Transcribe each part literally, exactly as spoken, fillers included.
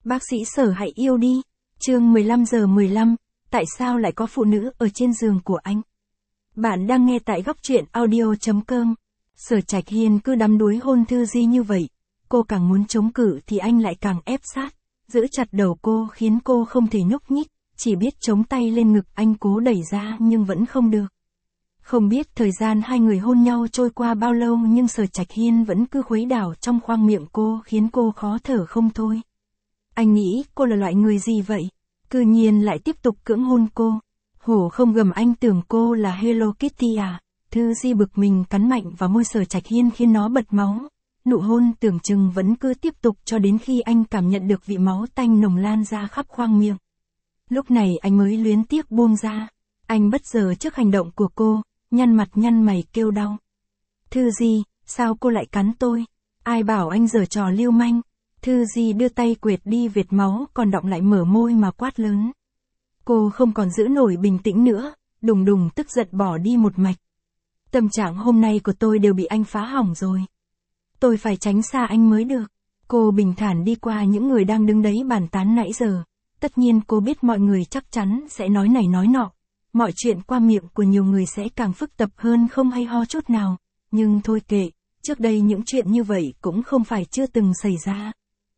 Bác sĩ Sở hãy yêu đi. Chương mười lăm giờ mười lăm, tại sao lại có phụ nữ ở trên giường của anh? Bạn đang nghe tại góc truyện audio chấm com. Sở Trạch Hiên cứ đắm đuối hôn Thư Di như vậy, cô càng muốn chống cự thì anh lại càng ép sát, giữ chặt đầu cô khiến cô không thể nhúc nhích, chỉ biết chống tay lên ngực anh cố đẩy ra nhưng vẫn không được. Không biết thời gian hai người hôn nhau trôi qua bao lâu nhưng Sở Trạch Hiên vẫn cứ khuấy đảo trong khoang miệng cô khiến cô khó thở không thôi. Anh nghĩ cô là loại người gì vậy? Cư nhiên lại tiếp tục cưỡng hôn cô. Hổ không gầm, anh tưởng cô là Hello Kitty à? Thư Di bực mình cắn mạnh vào môi Sở Trạch Hiên khiến nó bật máu. Nụ hôn tưởng chừng vẫn cứ tiếp tục cho đến khi anh cảm nhận được vị máu tanh nồng lan ra khắp khoang miệng. Lúc này anh mới luyến tiếc buông ra. Anh bất ngờ trước hành động của cô, nhăn mặt nhăn mày kêu đau. Thư Di, sao cô lại cắn tôi? Ai bảo anh giở trò lưu manh? Thư Di đưa tay quệt đi vệt máu còn đọng lại mở môi mà quát lớn. Cô không còn giữ nổi bình tĩnh nữa, đùng đùng tức giận bỏ đi một mạch. Tâm trạng hôm nay của tôi đều bị anh phá hỏng rồi. Tôi phải tránh xa anh mới được. Cô bình thản đi qua những người đang đứng đấy bàn tán nãy giờ. Tất nhiên cô biết mọi người chắc chắn sẽ nói này nói nọ. Mọi chuyện qua miệng của nhiều người sẽ càng phức tạp hơn không hay ho chút nào. Nhưng thôi kệ, trước đây những chuyện như vậy cũng không phải chưa từng xảy ra.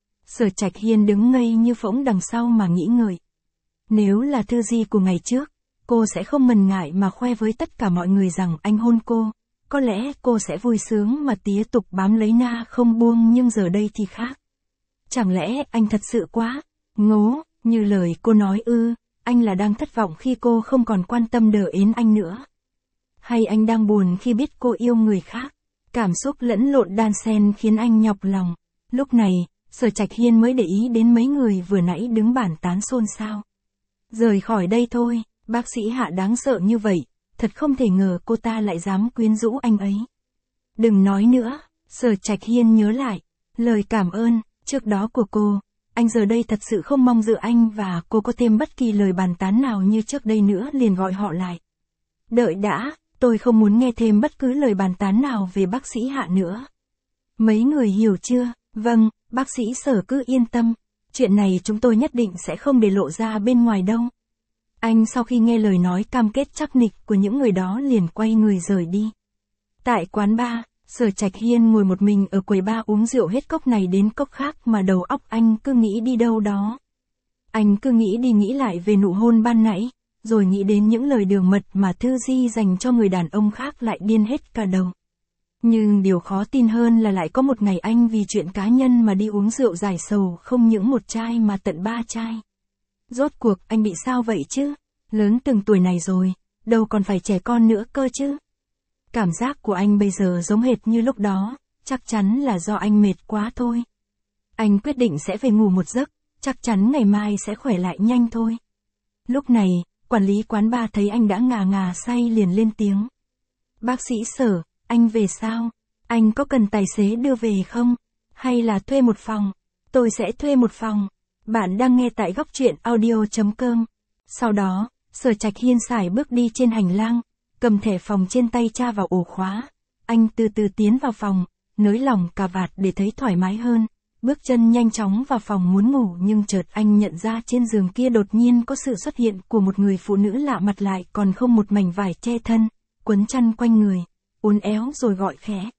Sở Trạch Hiên đứng ngây như phỗng đằng sau mà nghĩ ngợi. Nếu là Thư Di của ngày trước, cô sẽ không mần ngại mà khoe với tất cả mọi người rằng anh hôn cô. Có lẽ cô sẽ vui sướng mà tía tục bám lấy na không buông, nhưng giờ đây thì khác. Chẳng lẽ anh thật sự quá ngố, như lời cô nói ư? Anh là đang thất vọng khi cô không còn quan tâm đờ ến anh nữa? Hay anh đang buồn khi biết cô yêu người khác? Cảm xúc lẫn lộn đan xen khiến anh nhọc lòng. Lúc này, Sở Trạch Hiên mới để ý đến mấy người vừa nãy đứng bàn tán xôn xao. Rời khỏi đây thôi, bác sĩ Hạ đáng sợ như vậy, thật không thể ngờ cô ta lại dám quyến rũ anh ấy. Đừng nói nữa, Sở Trạch Hiên nhớ lại lời cảm ơn trước đó của cô. Anh giờ đây thật sự không mong giữa anh và cô có thêm bất kỳ lời bàn tán nào như trước đây nữa, liền gọi họ lại. Đợi đã, tôi không muốn nghe thêm bất cứ lời bàn tán nào về bác sĩ Hạ nữa. Mấy người hiểu chưa? Vâng, bác sĩ Sở cứ yên tâm. Chuyện này chúng tôi nhất định sẽ không để lộ ra bên ngoài đâu. Anh sau khi nghe lời nói cam kết chắc nịch của những người đó liền quay người rời đi. Tại quán bar, Sở Trạch Hiên ngồi một mình ở quầy bar uống rượu hết cốc này đến cốc khác mà đầu óc anh cứ nghĩ đi đâu đó. Anh cứ nghĩ đi nghĩ lại về nụ hôn ban nãy, rồi nghĩ đến những lời đường mật mà Thư Di dành cho người đàn ông khác lại điên hết cả đầu. Nhưng điều khó tin hơn là lại có một ngày anh vì chuyện cá nhân mà đi uống rượu giải sầu không những một chai mà tận ba chai. Rốt cuộc anh bị sao vậy chứ? Lớn từng tuổi này rồi, đâu còn phải trẻ con nữa cơ chứ? Cảm giác của anh bây giờ giống hệt như lúc đó, chắc chắn là do anh mệt quá thôi. Anh quyết định sẽ về ngủ một giấc, chắc chắn ngày mai sẽ khỏe lại nhanh thôi. Lúc này, quản lý quán bar thấy anh đã ngà ngà say liền lên tiếng. Bác sĩ Sở, anh về sao? Anh có cần tài xế đưa về không? Hay là thuê một phòng? Tôi sẽ thuê một phòng. Bạn đang nghe tại góc truyện audio chấm com. Sau đó, Sở Trạch Hiên sải bước đi trên hành lang, cầm thẻ phòng trên tay tra vào ổ khóa. Anh từ từ tiến vào phòng, nới lỏng cà vạt để thấy thoải mái hơn. Bước chân nhanh chóng vào phòng muốn ngủ nhưng chợt anh nhận ra trên giường kia đột nhiên có sự xuất hiện của một người phụ nữ lạ mặt, lại còn không một mảnh vải che thân, quấn chăn quanh người, uốn éo rồi gọi khẽ.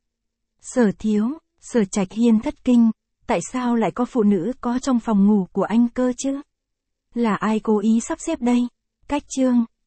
Sở thiếu. Sở Trạch Hiên thất kinh, tại sao lại có phụ nữ có trong phòng ngủ của anh cơ chứ? Là ai cố ý sắp xếp đây? Cách chương.